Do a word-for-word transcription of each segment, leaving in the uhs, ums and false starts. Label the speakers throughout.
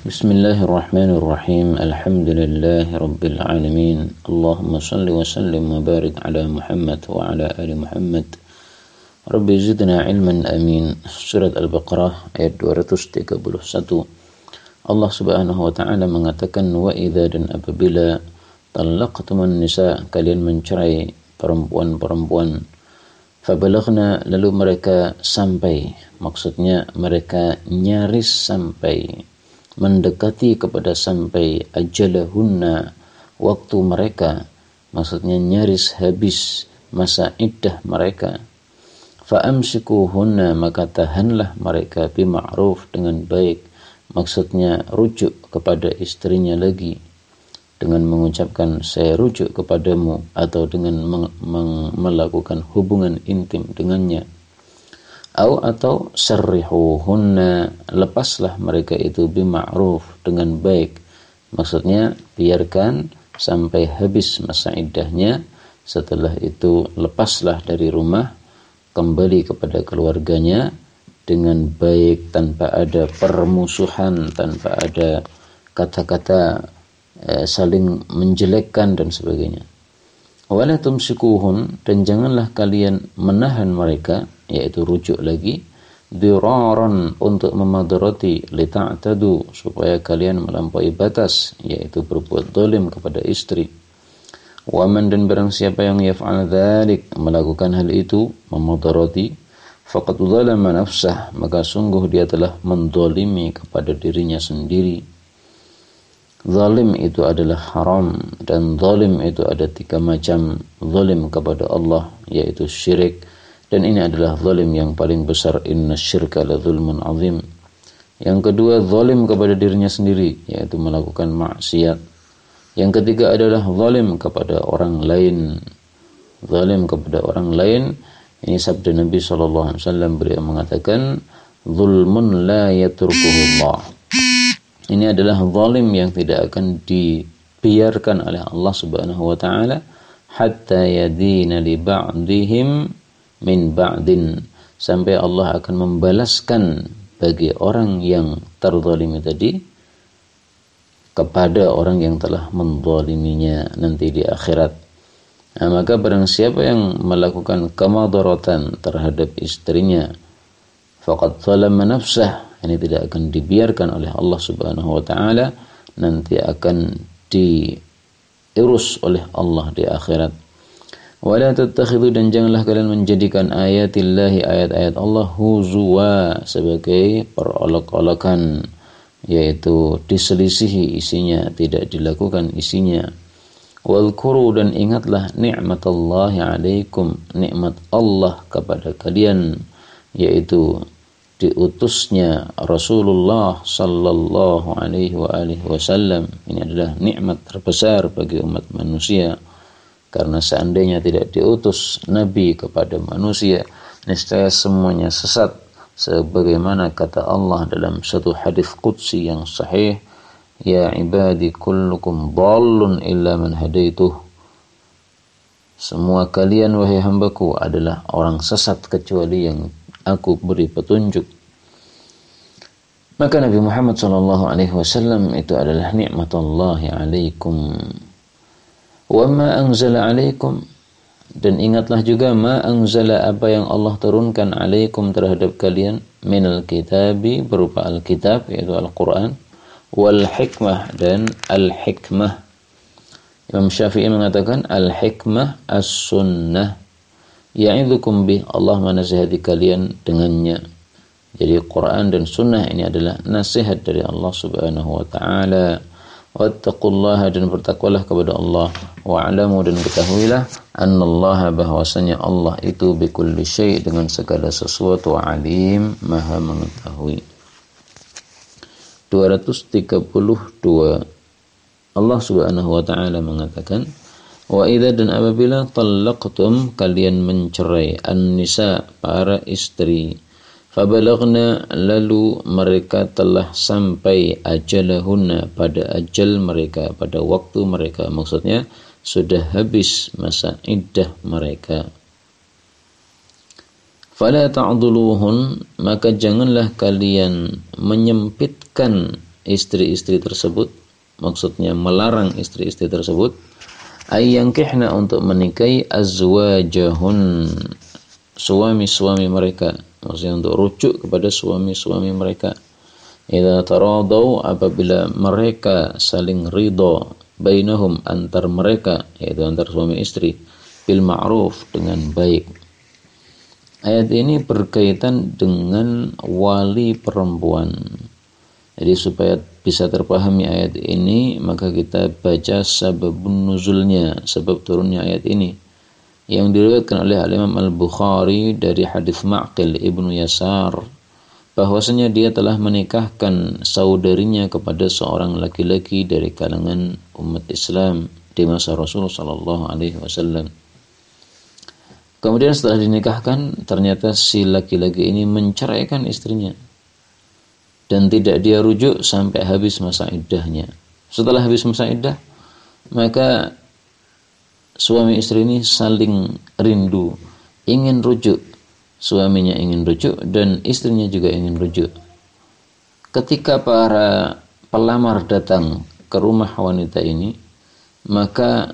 Speaker 1: Bismillahirrahmanirrahim. Alhamdulillahi rabbil alamin. Allahumma salli wa sallim wa barik ala Muhammad wa ala ali Muhammad. Rabbi zidna ilman amin. Surat Al-Baqarah ayat dua ratus tiga puluh satu. Allah Subhanahu wa taala mengatakan, wa idza dan apabila talaqtumun nisa, kalian mencerai perempuan-perempuan, fabalaghna, lalu mereka sampai, maksudnya mereka nyaris sampai, mendekati kepada sampai, ajalahunna, waktu mereka, maksudnya nyaris habis masa iddah mereka, fa'amsikuhunna, maka tahanlah mereka, bima'ruf, dengan baik, maksudnya rujuk kepada istrinya lagi dengan mengucapkan saya rujuk kepadamu, atau dengan meng- meng- melakukan hubungan intim dengannya. Au atau sarrihuhunna, lepaslah mereka itu, bima'ruf, dengan baik, maksudnya biarkan sampai habis masa iddahnya, setelah itu lepaslah dari rumah, kembali kepada keluarganya dengan baik, tanpa ada permusuhan, tanpa ada kata-kata eh, saling menjelekkan dan sebagainya. Wala tumsikuhun, dan janganlah kalian menahan mereka, yaitu rujuk lagi, diraran, untuk memadarati, lita'tadu, supaya kalian melampaui batas, yaitu berbuat zalim kepada istri. Waman, dan barang siapa yang yaf'al dzalik, melakukan hal itu, memadarati, faqad zalama nafsah, maka sungguh dia telah menzalimi kepada dirinya sendiri. Zalim itu adalah haram, dan zalim itu ada tiga macam. Zalim kepada Allah, yaitu syirik, dan ini adalah zalim yang paling besar, inna syirka la zulmun azim. Yang kedua, zalim kepada dirinya sendiri, yaitu melakukan maksiat. Yang ketiga adalah zalim kepada orang lain. Zalim kepada orang lain, ini sabda Nabi sallallahu alaihi wasallam, beliau mengatakan, zulmun la yatrukuhullah. Ini adalah zalim yang tidak akan dibiarkan oleh Allah Subhanahu wa taala, hatta yadina li ba'dihim min ba'din, sampai Allah akan membalaskan bagi orang yang terzalimi tadi kepada orang yang telah menzaliminya nanti di akhirat. Nah, maka barang siapa yang melakukan kemadaratan terhadap istrinya, faqad zalama nafsah, ini tidak akan dibiarkan oleh Allah Subhanahu wa taala, nanti akan diurus oleh Allah di akhirat. Wala tattakhidhu, dan janganlah kalian menjadikan ayatillahi, ayat-ayat Allah, huzwa, sebagai perolok-olokan, yaitu diselisihi isinya, tidak dilakukan isinya. Wadhkuru, dan ingatlah ni'matallahi alaikum, nikmat Allah kepada kalian, yaitu diutusnya Rasulullah sallallahu alaihi wa alihi wasallam. Ini adalah nikmat terbesar bagi umat manusia, karena seandainya tidak diutus Nabi kepada manusia, niscaya semuanya sesat, sebagaimana kata Allah dalam satu hadis qudsi yang sahih, ya ibadi kullukum dhallun illa man hadaituh, semua kalian wahai hambaku adalah orang sesat kecuali yang aku beri petunjuk. Maka Nabi Muhammad sallallahu alaihi wasallam itu adalah nikmatullahi alaikum. Wa ma anzala alaikum, dan ingatlah juga ma anzala, apa yang Allah turunkan, alaikum, terhadap kalian, minal kitabi, berupa Alkitab, yaitu Al-Quran, wal hikmah, dan al-hikmah. Imam Syafi'i mengatakan al-hikmah as-sunnah, ya'idzukum bih, Allah menasihati kalian dengannya. Jadi Quran dan sunnah ini adalah nasihat dari Allah Subhanahu wa taala. Wattaqullaha, dan bertakwalah kepada Allah. Wa'lamu, dan ketahuilah, annallaha, bahwasanya Allah itu bikulli syai', dengan segala sesuatu, alim, maha mengetahui. dua ratus tiga puluh dua. Allah Subhanahu wa taala mengatakan, wa idza, dan apabila talaqtum, kalian mencerai, an-nisa, para istri, fabalaghna, lalu mereka telah sampai, ajalahunna, pada ajal mereka, pada waktu mereka, maksudnya sudah habis masa iddah mereka. Fala ta'dhuluhun, maka janganlah kalian menyempitkan istri-istri tersebut, maksudnya melarang istri-istri tersebut, ayyankihna untuk menikahi azwajahun, suami-suami mereka, maksudnya untuk rujuk kepada suami-suami mereka. Idza taradau, apabila mereka saling ridha, bainahum, antar mereka, yaitu antar suami istri, bil ma'ruf, dengan baik. Ayat ini berkaitan dengan wali perempuan. Jadi supaya bisa terpahami ayat ini, maka kita baca sababun nuzulnya, sebab turunnya ayat ini, yang diriwayatkan oleh Imam Al-Bukhari dari hadis Ma'qil ibnu Yasar, bahwasanya dia telah menikahkan saudarinya kepada seorang laki-laki dari kalangan umat Islam di masa Rasulullah sallallahu alaihi wasallam. Kemudian setelah dinikahkan, ternyata si laki-laki ini menceraikan istrinya dan tidak dia rujuk sampai habis masa iddahnya. Setelah habis masa iddah, maka suami istri ini saling rindu, ingin rujuk. Suaminya ingin rujuk dan istrinya juga ingin rujuk. Ketika para pelamar datang ke rumah wanita ini, maka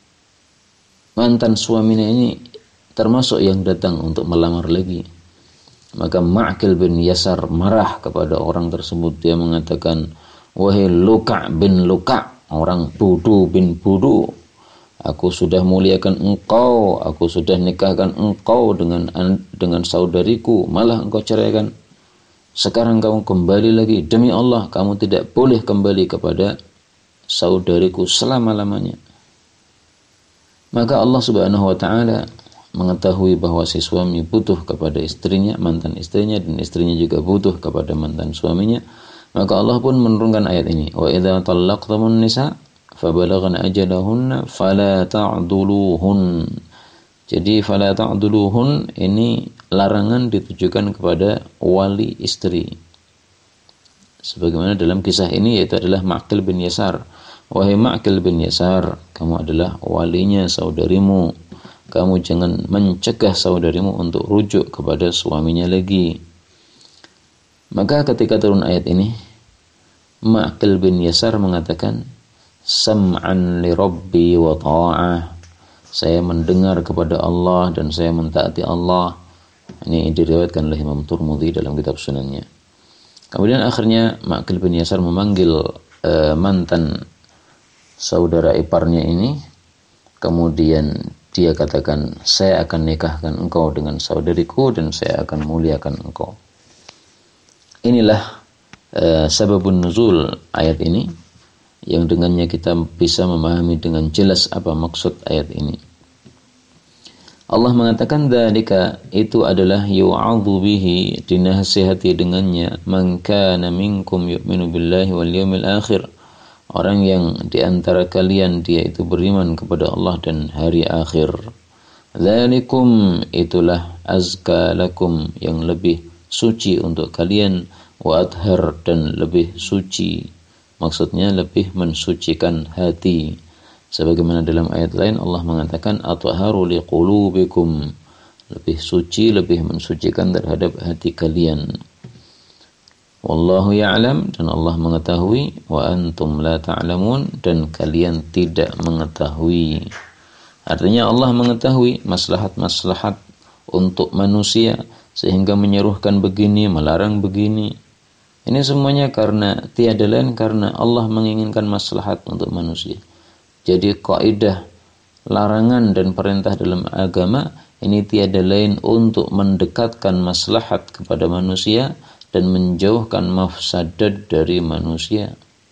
Speaker 1: mantan suaminya ini termasuk yang datang untuk melamar lagi. Maka Ma'qil bin Yasar marah kepada orang tersebut. Dia mengatakan, wahai Luka' bin Luka', orang bodoh bin bodoh, aku sudah muliakan engkau, aku sudah nikahkan engkau dengan dengan saudariku, malah engkau ceraikan. Sekarang kamu kembali lagi, demi Allah kamu tidak boleh kembali kepada saudariku selama-lamanya. Maka Allah Subhanahu wa taala mengetahui bahwa si suami butuh kepada istrinya, mantan istrinya, dan istrinya juga butuh kepada mantan suaminya. Maka Allah pun menurunkan ayat ini, wa idza talaqtumun nisa fabalaghna ajalahunna fala ta'duluhun. Jadi fala ta'duluhun ini larangan ditujukan kepada wali istri. Sebagaimana dalam kisah ini, yaitu adalah Ma'qil bin Yasar. Wahai Ma'qil bin Yasar, kamu adalah walinya saudarimu. Kamu jangan mencegah saudarimu untuk rujuk kepada suaminya lagi. Maka ketika turun ayat ini, Ma'qil bin Yasar mengatakan, sam'an li rabbi wa ta'ah. Saya mendengar kepada Allah dan saya mentaati Allah. Ini diriwayatkan oleh Imam Tirmidzi dalam kitab Sunannya. Kemudian akhirnya Ma'qil bin Yasar memanggil uh, mantan saudara iparnya ini. Kemudian dia katakan, saya akan nikahkan engkau dengan saudariku dan saya akan muliakan engkau. Inilah uh, sababun nuzul ayat ini, yang dengannya kita bisa memahami dengan jelas apa maksud ayat ini. Allah mengatakan, dzalika, itu adalah yu'adzu bihi, dinasihati dengannya, man kana minkum yu'minu billahi wal yawmil akhir, orang yang di antara kalian dia itu beriman kepada Allah dan hari akhir. Dzalikum, itulah azka lakum, yang lebih suci untuk kalian, wa athhar, dan lebih suci, maksudnya lebih mensucikan hati. Sebagaimana dalam ayat lain Allah mengatakan, athaharu liqulubikum, lebih suci, lebih mensucikan terhadap hati kalian. Wallahu ya'lam, dan Allah mengetahui, wa antum la ta'lamun, dan kalian tidak mengetahui. Artinya Allah mengetahui maslahat-maslahat untuk manusia sehingga menyerukan begini, melarang begini. Ini semuanya karena tiada lain karena Allah menginginkan maslahat untuk manusia. Jadi kaidah larangan dan perintah dalam agama ini tiada lain untuk mendekatkan maslahat kepada manusia dan menjauhkan mafsadat dari manusia.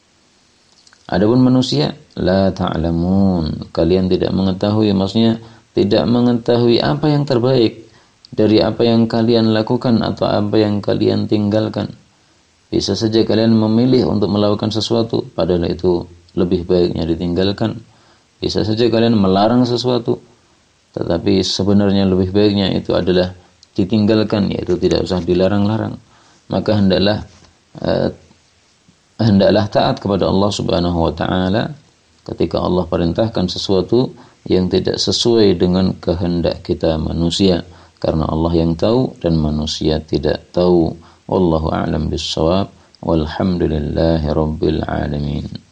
Speaker 1: Adapun manusia, la ta'lamun, kalian tidak mengetahui, maksudnya tidak mengetahui apa yang terbaik dari apa yang kalian lakukan atau apa yang kalian tinggalkan. Bisa saja kalian memilih untuk melakukan sesuatu, padahal itu lebih baiknya ditinggalkan. Bisa saja kalian melarang sesuatu, tetapi sebenarnya lebih baiknya itu adalah ditinggalkan, yaitu tidak usah dilarang-larang. Maka hendaklah uh, hendaklah taat kepada Allah Subhanahu wa taala ketika Allah perintahkan sesuatu yang tidak sesuai dengan kehendak kita manusia, karena Allah yang tahu dan manusia tidak tahu. Wallahu a'lam bis-shawab. Walhamdulillahi rabbil alamin.